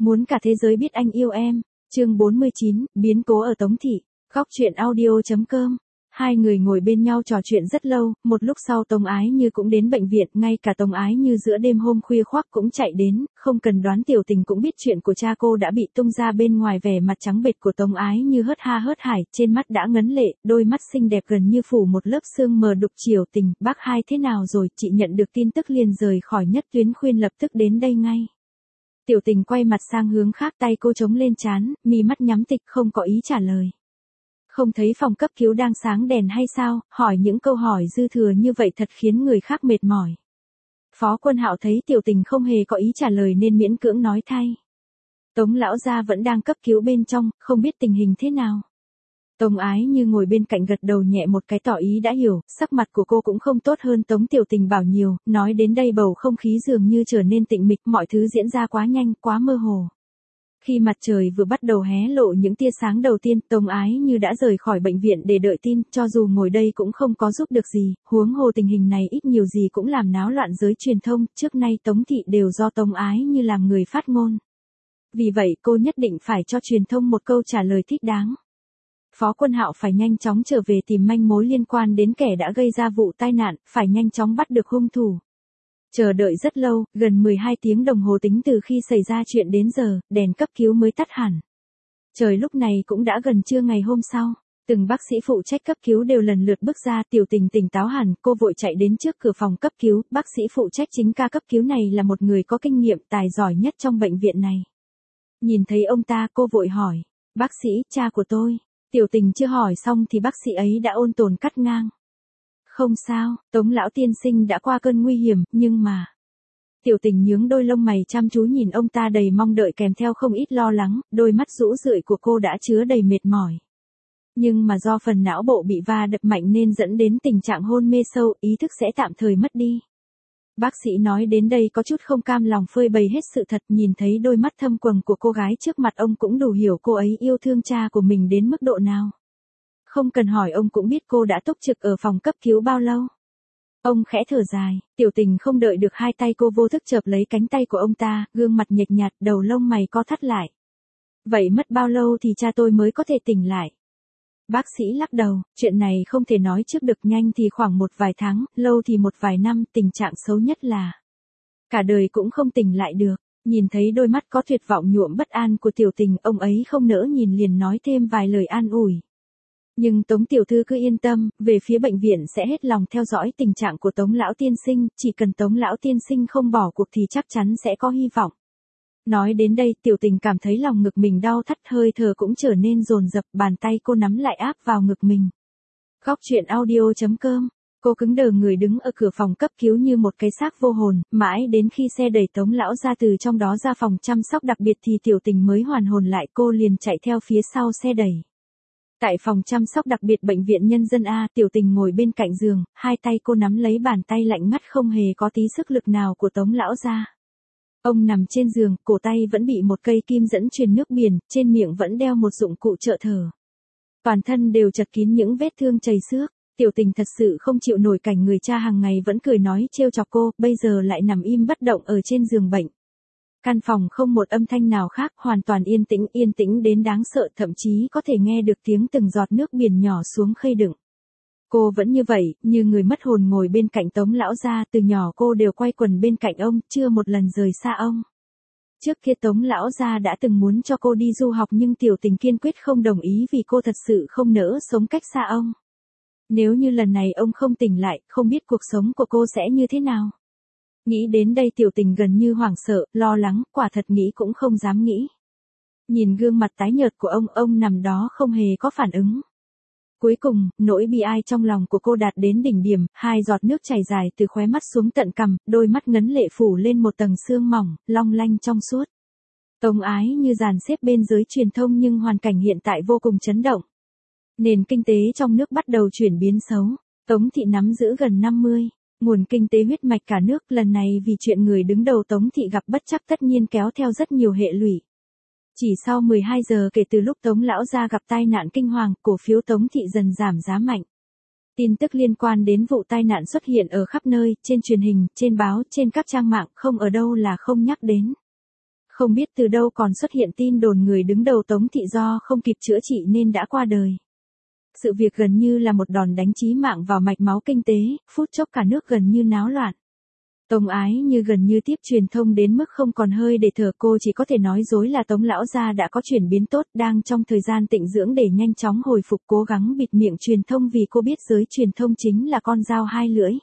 Muốn cả thế giới biết anh yêu em. Chương 49, biến cố ở Tống Thị. Góc truyện audio.com. Hai người ngồi bên nhau trò chuyện rất lâu, một lúc sau Tống Ái Như cũng đến bệnh viện, ngay cả Tống Ái Như giữa đêm hôm khuya khoác cũng chạy đến, không cần đoán Tiểu Tình cũng biết chuyện của cha cô đã bị tung ra bên ngoài. Vẻ mặt trắng bệch của Tống Ái Như hớt ha hớt hải, trên mắt đã ngấn lệ, đôi mắt xinh đẹp gần như phủ một lớp sương mờ đục. Triều Tình, bác hai thế nào rồi? Chị nhận được tin tức liền rời khỏi Nhất Tuyến Khuyên lập tức đến đây ngay. Tiểu Tình quay mặt sang hướng khác, tay cô chống lên trán, mi mắt nhắm tịch không có ý trả lời. Không thấy phòng cấp cứu đang sáng đèn hay sao? Hỏi những câu hỏi dư thừa như vậy thật khiến người khác mệt mỏi. Phó Quân Hạo thấy Tiểu Tình không hề có ý trả lời nên miễn cưỡng nói thay. Tống lão gia vẫn đang cấp cứu bên trong, không biết tình hình thế nào. Tống Ái Như ngồi bên cạnh gật đầu nhẹ một cái tỏ ý đã hiểu, sắc mặt của cô cũng không tốt hơn Tống Tiểu Tình bảo nhiều, nói đến đây bầu không khí dường như trở nên tĩnh mịch, mọi thứ diễn ra quá nhanh, quá mơ hồ. Khi mặt trời vừa bắt đầu hé lộ những tia sáng đầu tiên, Tống Ái Như đã rời khỏi bệnh viện để đợi tin, cho dù ngồi đây cũng không có giúp được gì, huống hồ tình hình này ít nhiều gì cũng làm náo loạn giới truyền thông, trước nay Tống Thị đều do Tống Ái Như làm người phát ngôn. Vì vậy cô nhất định phải cho truyền thông một câu trả lời thích đáng. Phó Quân Hạo phải nhanh chóng trở về tìm manh mối liên quan đến kẻ đã gây ra vụ tai nạn, phải nhanh chóng bắt được hung thủ. Chờ đợi rất lâu, gần 12 tiếng đồng hồ tính từ khi xảy ra chuyện đến giờ, đèn cấp cứu mới tắt hẳn. Trời lúc này cũng đã gần trưa ngày hôm sau. Từng bác sĩ phụ trách cấp cứu đều lần lượt bước ra. Tiểu Tình tỉnh táo hẳn, cô vội chạy đến trước cửa phòng cấp cứu. Bác sĩ phụ trách chính ca cấp cứu này là một người có kinh nghiệm, tài giỏi nhất trong bệnh viện này. Nhìn thấy ông ta, cô vội hỏi. Bác sĩ, cha của tôi. Tiểu Tình chưa hỏi xong thì bác sĩ ấy đã ôn tồn cắt ngang. Không sao, Tống lão tiên sinh đã qua cơn nguy hiểm, nhưng mà... Tiểu Tình nhướng đôi lông mày chăm chú nhìn ông ta đầy mong đợi kèm theo không ít lo lắng, đôi mắt rũ rượi của cô đã chứa đầy mệt mỏi. Nhưng mà do phần não bộ bị va đập mạnh nên dẫn đến tình trạng hôn mê sâu, ý thức sẽ tạm thời mất đi. Bác sĩ nói đến đây có chút không cam lòng phơi bày hết sự thật, nhìn thấy đôi mắt thâm quầng của cô gái trước mặt ông cũng đủ hiểu cô ấy yêu thương cha của mình đến mức độ nào. Không cần hỏi ông cũng biết cô đã túc trực ở phòng cấp cứu bao lâu. Ông khẽ thở dài, Tiểu Tình không đợi được hai tay cô vô thức chợp lấy cánh tay của ông ta, gương mặt nhợt nhạt, đầu lông mày co thắt lại. Vậy mất bao lâu thì cha tôi mới có thể tỉnh lại? Bác sĩ lắc đầu, chuyện này không thể nói trước được, nhanh thì khoảng một vài tháng, lâu thì một vài năm, tình trạng xấu nhất là cả đời cũng không tỉnh lại được. Nhìn thấy đôi mắt có tuyệt vọng nhuộm bất an của Tiểu Tình, ông ấy không nỡ nhìn liền nói thêm vài lời an ủi. Nhưng Tống tiểu thư cứ yên tâm, về phía bệnh viện sẽ hết lòng theo dõi tình trạng của Tống lão tiên sinh, chỉ cần Tống lão tiên sinh không bỏ cuộc thì chắc chắn sẽ có hy vọng. Nói đến đây, Tiểu Tình cảm thấy lòng ngực mình đau thắt, hơi thở cũng trở nên dồn dập, bàn tay cô nắm lại áp vào ngực mình. Góc truyện audio.com. Cô cứng đờ người đứng ở cửa phòng cấp cứu như một cái xác vô hồn, mãi đến khi xe đẩy Tống lão ra từ trong đó ra phòng chăm sóc đặc biệt thì Tiểu Tình mới hoàn hồn lại, cô liền chạy theo phía sau xe đẩy. Tại phòng chăm sóc đặc biệt bệnh viện Nhân dân A, Tiểu Tình ngồi bên cạnh giường, hai tay cô nắm lấy bàn tay lạnh ngắt không hề có tí sức lực nào của Tống lão gia. Ông nằm trên giường, cổ tay vẫn bị một cây kim dẫn truyền nước biển, trên miệng vẫn đeo một dụng cụ trợ thở. Toàn thân đều chật kín những vết thương chảy xước. Tiểu Tình thật sự không chịu nổi cảnh người cha hàng ngày vẫn cười nói trêu chọc cô, bây giờ lại nằm im bất động ở trên giường bệnh. Căn phòng không một âm thanh nào khác, hoàn toàn yên tĩnh đến đáng sợ, thậm chí có thể nghe được tiếng từng giọt nước biển nhỏ xuống khay đựng. Cô vẫn như vậy, như người mất hồn ngồi bên cạnh Tống lão gia, từ nhỏ cô đều quay quần bên cạnh ông, chưa một lần rời xa ông. Trước kia Tống lão gia đã từng muốn cho cô đi du học nhưng Tiểu Tình kiên quyết không đồng ý vì cô thật sự không nỡ sống cách xa ông. Nếu như lần này ông không tỉnh lại, không biết cuộc sống của cô sẽ như thế nào. Nghĩ đến đây Tiểu Tình gần như hoảng sợ, lo lắng, quả thật nghĩ cũng không dám nghĩ. Nhìn gương mặt tái nhợt của ông nằm đó không hề có phản ứng. Cuối cùng, nỗi bi ai trong lòng của cô đạt đến đỉnh điểm, hai giọt nước chảy dài từ khóe mắt xuống tận cằm, đôi mắt ngấn lệ phủ lên một tầng sương mỏng, long lanh trong suốt. Tống Ái Như dàn xếp bên giới truyền thông nhưng hoàn cảnh hiện tại vô cùng chấn động. Nền kinh tế trong nước bắt đầu chuyển biến xấu, Tống Thị nắm giữ gần 50. Nguồn kinh tế huyết mạch cả nước, lần này vì chuyện người đứng đầu Tống Thị gặp bất trắc tất nhiên kéo theo rất nhiều hệ lụy. Chỉ sau 12 giờ kể từ lúc Tống lão gia gặp tai nạn kinh hoàng, cổ phiếu Tống Thị dần giảm giá mạnh. Tin tức liên quan đến vụ tai nạn xuất hiện ở khắp nơi, trên truyền hình, trên báo, trên các trang mạng, không ở đâu là không nhắc đến. Không biết từ đâu còn xuất hiện tin đồn người đứng đầu Tống thị do không kịp chữa trị nên đã qua đời. Sự việc gần như là một đòn đánh chí mạng vào mạch máu kinh tế, phút chốc cả nước gần như náo loạn. Tống Ái Như gần như tiếp truyền thông đến mức không còn hơi để thở, cô chỉ có thể nói dối là Tống lão gia đã có chuyển biến tốt, đang trong thời gian tịnh dưỡng để nhanh chóng hồi phục, cố gắng bịt miệng truyền thông vì cô biết giới truyền thông chính là con dao hai lưỡi.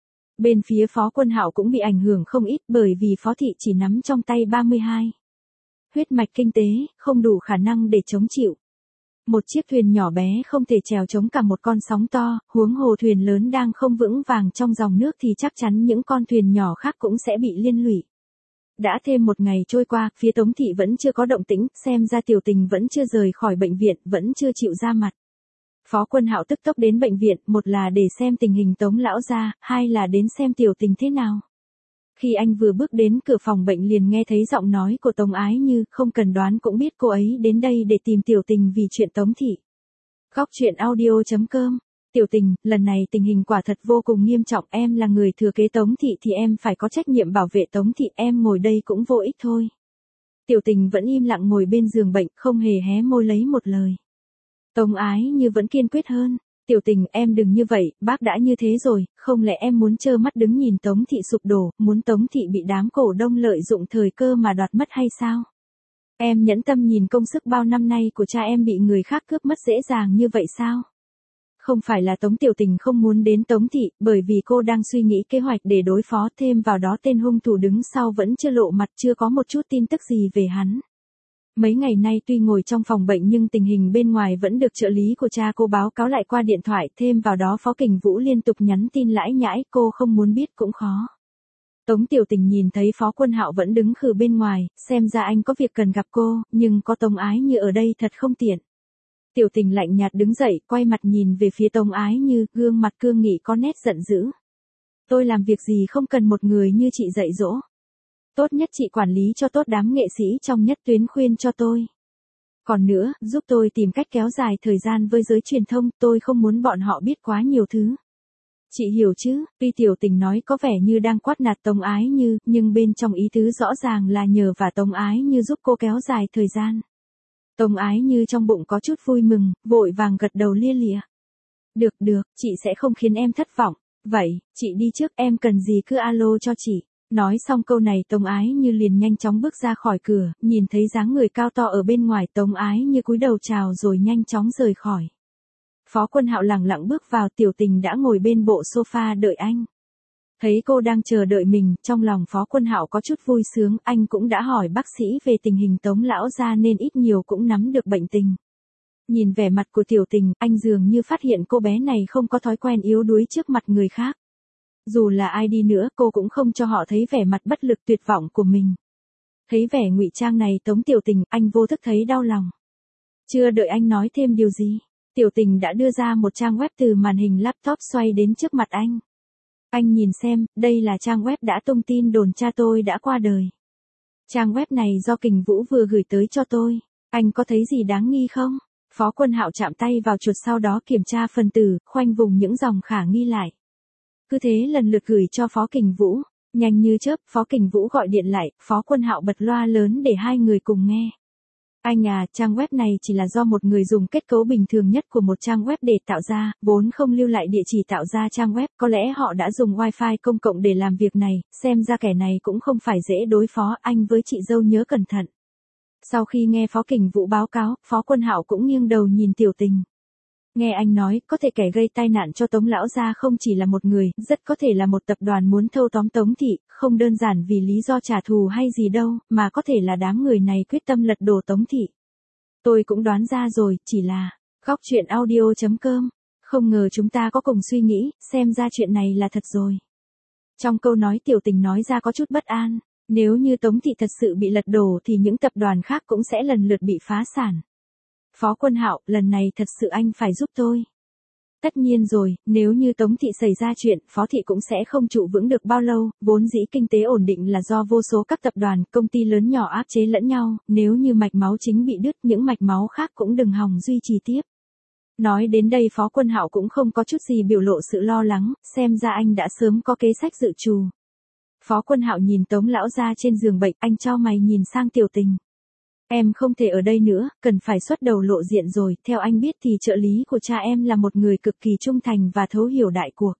Bên phía Phó Quân Hạo cũng bị ảnh hưởng không ít bởi vì Phó thị chỉ nắm trong tay 32 huyết mạch kinh tế, không đủ khả năng để chống chịu. Một chiếc thuyền nhỏ bé không thể chèo chống cả một con sóng to, huống hồ thuyền lớn đang không vững vàng trong dòng nước thì chắc chắn những con thuyền nhỏ khác cũng sẽ bị liên lụy. Đã thêm một ngày trôi qua, phía Tống thị vẫn chưa có động tĩnh, xem ra Tiểu Tình vẫn chưa rời khỏi bệnh viện, vẫn chưa chịu ra mặt. Phó Quân Hạo tức tốc đến bệnh viện, một là để xem tình hình Tống lão gia, hai là đến xem Tiểu Tình thế nào. Khi anh vừa bước đến cửa phòng bệnh liền nghe thấy giọng nói của Tống Ái Như, không cần đoán cũng biết cô ấy đến đây để tìm Tiểu Tình vì chuyện Tống thị. Góc truyện audio.com. Tiểu Tình, lần này tình hình quả thật vô cùng nghiêm trọng, em là người thừa kế Tống thị thì em phải có trách nhiệm bảo vệ Tống thị, em ngồi đây cũng vô ích thôi. Tiểu Tình vẫn im lặng ngồi bên giường bệnh, không hề hé môi lấy một lời. Tống Ái Như vẫn kiên quyết hơn. Tiểu Tình, em đừng như vậy, bác đã như thế rồi, không lẽ em muốn trơ mắt đứng nhìn Tống thị sụp đổ, muốn Tống thị bị đám cổ đông lợi dụng thời cơ mà đoạt mất hay sao? Em nhẫn tâm nhìn công sức bao năm nay của cha em bị người khác cướp mất dễ dàng như vậy sao? Không phải là Tống Tiểu Tình không muốn đến Tống thị, bởi vì cô đang suy nghĩ kế hoạch để đối phó, thêm vào đó tên hung thủ đứng sau vẫn chưa lộ mặt, chưa có một chút tin tức gì về hắn. Mấy ngày nay tuy ngồi trong phòng bệnh nhưng tình hình bên ngoài vẫn được trợ lý của cha cô báo cáo lại qua điện thoại, thêm vào đó Phó Kình Vũ liên tục nhắn tin lãi nhãi, cô không muốn biết cũng khó. Tống Tiểu Tình nhìn thấy Phó Quân Hạo vẫn đứng khử bên ngoài, xem ra anh có việc cần gặp cô, nhưng có Tống Ái Như ở đây thật không tiện. Tiểu Tình lạnh nhạt đứng dậy, quay mặt nhìn về phía Tống Ái Như, gương mặt cương nghị có nét giận dữ. Tôi làm việc gì không cần một người như chị dạy dỗ. Tốt nhất chị quản lý cho tốt đám nghệ sĩ trong nhất tuyến khuyên cho tôi. Còn nữa, giúp tôi tìm cách kéo dài thời gian với giới truyền thông, tôi không muốn bọn họ biết quá nhiều thứ. Chị hiểu chứ, tuy Tiểu Tình nói có vẻ như đang quát nạt Tống Ái Như, nhưng bên trong ý tứ rõ ràng là nhờ và Tống Ái Như giúp cô kéo dài thời gian. Tống Ái Như trong bụng có chút vui mừng, vội vàng gật đầu lia lịa. Được, chị sẽ không khiến em thất vọng. Vậy, chị đi trước, em cần gì cứ alo cho chị. Nói xong câu này Tống Ái Như liền nhanh chóng bước ra khỏi cửa, nhìn thấy dáng người cao to ở bên ngoài, Tống Ái Như cúi đầu chào rồi nhanh chóng rời khỏi. Phó Quân Hạo lẳng lặng bước vào, Tiểu Tình đã ngồi bên bộ sofa đợi anh. Thấy cô đang chờ đợi mình, trong lòng Phó Quân Hạo có chút vui sướng, anh cũng đã hỏi bác sĩ về tình hình Tống lão gia nên ít nhiều cũng nắm được bệnh tình. Nhìn vẻ mặt của Tiểu Tình, anh dường như phát hiện cô bé này không có thói quen yếu đuối trước mặt người khác. Dù là ai đi nữa, cô cũng không cho họ thấy vẻ mặt bất lực tuyệt vọng của mình. Thấy vẻ ngụy trang này Tống Tiểu Tình, anh vô thức thấy đau lòng. Chưa đợi anh nói thêm điều gì, Tiểu Tình đã đưa ra một trang web từ màn hình laptop xoay đến trước mặt anh. Anh nhìn xem, đây là trang web đã tung tin đồn cha tôi đã qua đời. Trang web này do Kình Vũ vừa gửi tới cho tôi. Anh có thấy gì đáng nghi không? Phó Quân Hạo chạm tay vào chuột sau đó kiểm tra phần tử, khoanh vùng những dòng khả nghi lại. Cứ thế lần lượt gửi cho Phó Kình Vũ. Nhanh như chớp, Phó Kình Vũ gọi điện lại, Phó Quân Hạo bật loa lớn để hai người cùng nghe. Anh à, trang web này chỉ là do một người dùng kết cấu bình thường nhất của một trang web để tạo ra, vốn không lưu lại địa chỉ tạo ra trang web, có lẽ họ đã dùng wifi công cộng để làm việc này, xem ra kẻ này cũng không phải dễ đối phó, anh với chị dâu nhớ cẩn thận. Sau khi nghe Phó Kình Vũ báo cáo, Phó Quân Hạo cũng nghiêng đầu nhìn Tiểu Tình. Nghe anh nói, có thể kẻ gây tai nạn cho Tống lão gia không chỉ là một người, rất có thể là một tập đoàn muốn thâu tóm Tống thị, không đơn giản vì lý do trả thù hay gì đâu, mà có thể là đám người này quyết tâm lật đổ Tống thị. Tôi cũng đoán ra rồi, chỉ là góc truyện audio.com. Không ngờ chúng ta có cùng suy nghĩ, xem ra chuyện này là thật rồi. Trong câu nói Tiểu Tình nói ra có chút bất an, nếu như Tống thị thật sự bị lật đổ thì những tập đoàn khác cũng sẽ lần lượt bị phá sản. Phó Quân Hạo, lần này thật sự anh phải giúp tôi. Tất nhiên rồi, nếu như Tống thị xảy ra chuyện, Phó thị cũng sẽ không trụ vững được bao lâu, vốn dĩ kinh tế ổn định là do vô số các tập đoàn, công ty lớn nhỏ áp chế lẫn nhau, nếu như mạch máu chính bị đứt, những mạch máu khác cũng đừng hòng duy trì tiếp. Nói đến đây Phó Quân Hạo cũng không có chút gì biểu lộ sự lo lắng, xem ra anh đã sớm có kế sách dự trù. Phó Quân Hạo nhìn Tống lão gia trên giường bệnh, anh chau mày nhìn sang Tiểu Tình. Em không thể ở đây nữa, cần phải xuất đầu lộ diện rồi, theo anh biết thì trợ lý của cha em là một người cực kỳ trung thành và thấu hiểu đại cuộc.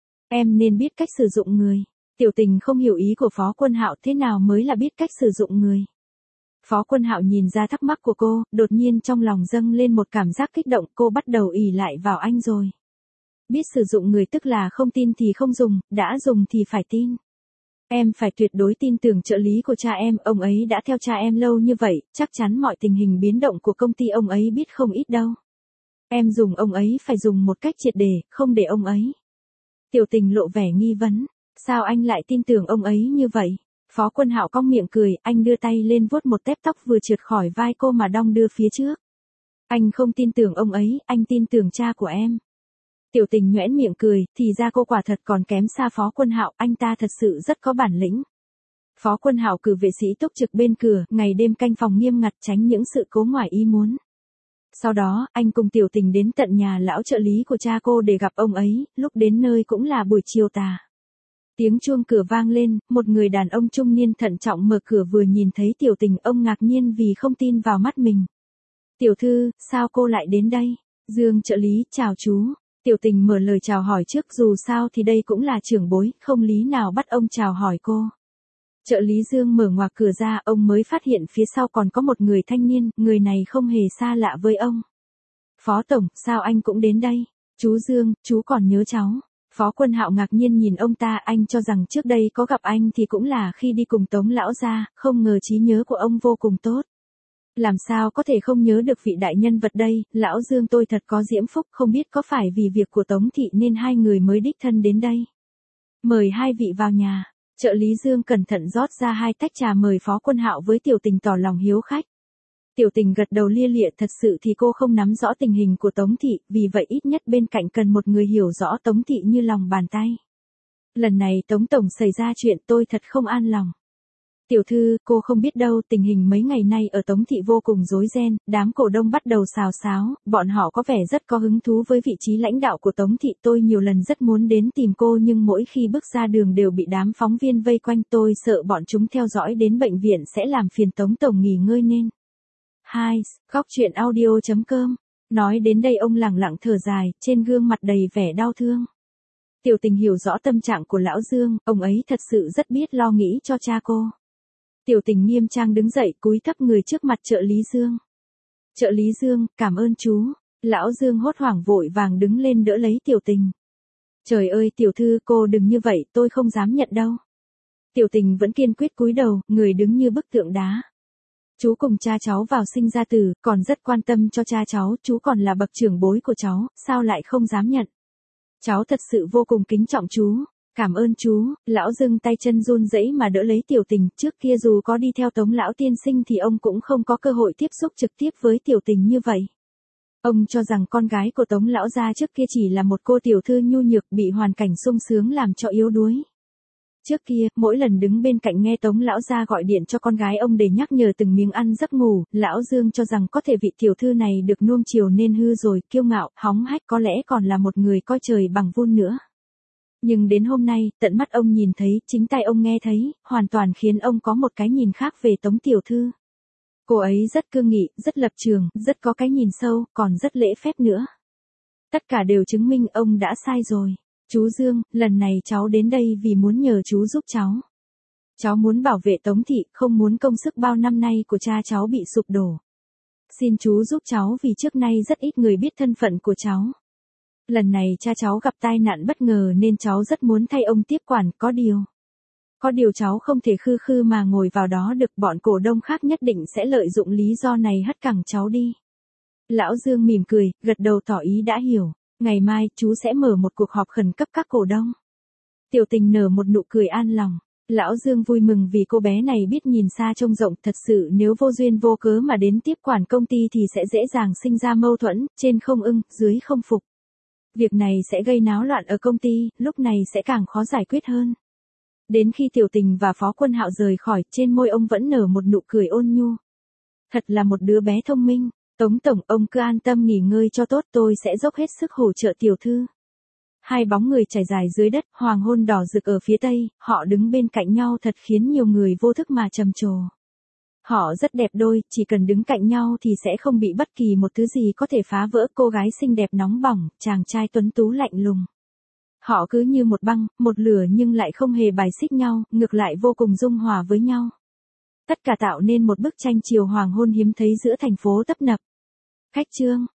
Em nên biết cách sử dụng người. Tiểu Tình không hiểu ý của Phó Quân Hạo, thế nào mới là biết cách sử dụng người. Phó Quân Hạo nhìn ra thắc mắc của cô, đột nhiên trong lòng dâng lên một cảm giác kích động, cô bắt đầu ỷ lại vào anh rồi. Biết sử dụng người tức là không tin thì không dùng, đã dùng thì phải tin. Em phải tuyệt đối tin tưởng trợ lý của cha em, ông ấy đã theo cha em lâu như vậy, chắc chắn mọi tình hình biến động của công ty ông ấy biết không ít đâu. Em dùng ông ấy phải dùng một cách triệt để, không để ông ấy. Tiểu Tình lộ vẻ nghi vấn, sao anh lại tin tưởng ông ấy như vậy? Phó Quân Hạo cong miệng cười, anh đưa tay lên vuốt một tép tóc vừa trượt khỏi vai cô mà đong đưa phía trước. Anh không tin tưởng ông ấy, anh tin tưởng cha của em. Tiểu Tình nhoẻn miệng cười, thì ra cô quả thật còn kém xa Phó Quân Hạo, anh ta thật sự rất có bản lĩnh. Phó Quân Hạo cử vệ sĩ túc trực bên cửa, ngày đêm canh phòng nghiêm ngặt tránh những sự cố ngoài ý muốn. Sau đó, anh cùng Tiểu Tình đến tận nhà lão trợ lý của cha cô để gặp ông ấy, lúc đến nơi cũng là buổi chiều tà. Tiếng chuông cửa vang lên, một người đàn ông trung niên thận trọng mở cửa vừa nhìn thấy Tiểu Tình, ông ngạc nhiên vì không tin vào mắt mình. Tiểu thư, sao cô lại đến đây? Dương trợ lý, chào chú. Tiểu Tình mở lời chào hỏi trước, dù sao thì đây cũng là trưởng bối, không lý nào bắt ông chào hỏi cô. Trợ lý Dương mở ngoặc cửa ra, ông mới phát hiện phía sau còn có một người thanh niên, người này không hề xa lạ với ông. Phó Tổng, sao anh cũng đến đây? Chú Dương, chú còn nhớ cháu. Phó Quân Hạo ngạc nhiên nhìn ông ta, anh cho rằng trước đây có gặp anh thì cũng là khi đi cùng Tống lão gia, không ngờ trí nhớ của ông vô cùng tốt. Làm sao có thể không nhớ được vị đại nhân vật đây, lão Dương tôi thật có diễm phúc, không biết có phải vì việc của Tống thị nên hai người mới đích thân đến đây. Mời hai vị vào nhà. Trợ lý Dương cẩn thận rót ra 2 tách trà mời Phó Quân Hạo với Tiểu Tình tỏ lòng hiếu khách. Tiểu Tình gật đầu lia lịa, thật sự thì cô không nắm rõ tình hình của Tống thị, vì vậy ít nhất bên cạnh cần một người hiểu rõ Tống thị như lòng bàn tay. Lần này Tống Tổng xảy ra chuyện tôi thật không an lòng. Tiểu thư, cô không biết đâu, tình hình mấy ngày nay ở Tống thị vô cùng rối ren, đám cổ đông bắt đầu xào xáo, bọn họ có vẻ rất có hứng thú với vị trí lãnh đạo của Tống thị. Tôi nhiều lần rất muốn đến tìm cô nhưng mỗi khi bước ra đường đều bị đám phóng viên vây quanh, tôi sợ bọn chúng theo dõi đến bệnh viện sẽ làm phiền Tống Tổng nghỉ ngơi nên. Hai, góc truyện audio.com. Nói đến đây ông lẳng lặng thở dài, trên gương mặt đầy vẻ đau thương. Tiểu Tình hiểu rõ tâm trạng của lão Dương, ông ấy thật sự rất biết lo nghĩ cho cha cô. Tiểu Tình nghiêm trang đứng dậy, cúi thấp người trước mặt trợ lý Dương. Trợ lý Dương, cảm ơn chú. Lão Dương hốt hoảng vội vàng đứng lên đỡ lấy Tiểu Tình. Trời ơi tiểu thư, cô đừng như vậy, tôi không dám nhận đâu. Tiểu Tình vẫn kiên quyết cúi đầu, người đứng như bức tượng đá. Chú cùng cha cháu vào sinh ra tử, còn rất quan tâm cho cha cháu, chú còn là bậc trưởng bối của cháu, sao lại không dám nhận. Cháu thật sự vô cùng kính trọng chú. Cảm ơn chú. Lão Dương tay chân run rẩy mà đỡ lấy Tiểu Tình, trước kia dù có đi theo Tống lão tiên sinh thì ông cũng không có cơ hội tiếp xúc trực tiếp với Tiểu Tình như vậy. Ông cho rằng con gái của Tống lão gia trước kia chỉ là một cô tiểu thư nhu nhược bị hoàn cảnh sung sướng làm cho yếu đuối. Trước kia, mỗi lần đứng bên cạnh nghe Tống lão gia gọi điện cho con gái ông để nhắc nhở từng miếng ăn giấc ngủ, lão Dương cho rằng có thể vị tiểu thư này được nuông chiều nên hư rồi, kiêu ngạo, hóng hách, có lẽ còn là một người coi trời bằng vung nữa. Nhưng đến hôm nay, tận mắt ông nhìn thấy, chính tai ông nghe thấy, hoàn toàn khiến ông có một cái nhìn khác về Tống tiểu thư. Cô ấy rất cương nghị, rất lập trường, rất có cái nhìn sâu, còn rất lễ phép nữa. Tất cả đều chứng minh ông đã sai rồi. Chú Dương, lần này cháu đến đây vì muốn nhờ chú giúp cháu. Cháu muốn bảo vệ Tống thị, không muốn công sức bao năm nay của cha cháu bị sụp đổ. Xin chú giúp cháu vì trước nay rất ít người biết thân phận của cháu. Lần này cha cháu gặp tai nạn bất ngờ nên cháu rất muốn thay ông tiếp quản, có điều cháu không thể khư khư mà ngồi vào đó được, bọn cổ đông khác nhất định sẽ lợi dụng lý do này hất cẳng cháu đi. Lão Dương mỉm cười, gật đầu tỏ ý đã hiểu, ngày mai chú sẽ mở một cuộc họp khẩn cấp các cổ đông. Tiểu Tình nở một nụ cười an lòng. Lão Dương vui mừng vì cô bé này biết nhìn xa trông rộng, thật sự nếu vô duyên vô cớ mà đến tiếp quản công ty thì sẽ dễ dàng sinh ra mâu thuẫn, trên không ưng, dưới không phục. Việc này sẽ gây náo loạn ở công ty, lúc này sẽ càng khó giải quyết hơn. Đến khi Tiểu Tình và Phó Quân Hạo rời khỏi, trên môi ông vẫn nở một nụ cười ôn nhu. Thật là một đứa bé thông minh. Tống Tổng, ông cứ an tâm nghỉ ngơi cho tốt, tôi sẽ dốc hết sức hỗ trợ tiểu thư. Hai bóng người trải dài dưới đất, hoàng hôn đỏ rực ở phía tây, họ đứng bên cạnh nhau thật khiến nhiều người vô thức mà trầm trồ. Họ rất đẹp đôi, chỉ cần đứng cạnh nhau thì sẽ không bị bất kỳ một thứ gì có thể phá vỡ. Cô gái xinh đẹp nóng bỏng, chàng trai tuấn tú lạnh lùng. Họ cứ như một băng, một lửa nhưng lại không hề bài xích nhau, ngược lại vô cùng dung hòa với nhau. Tất cả tạo nên một bức tranh chiều hoàng hôn hiếm thấy giữa thành phố tấp nập. Khách trương.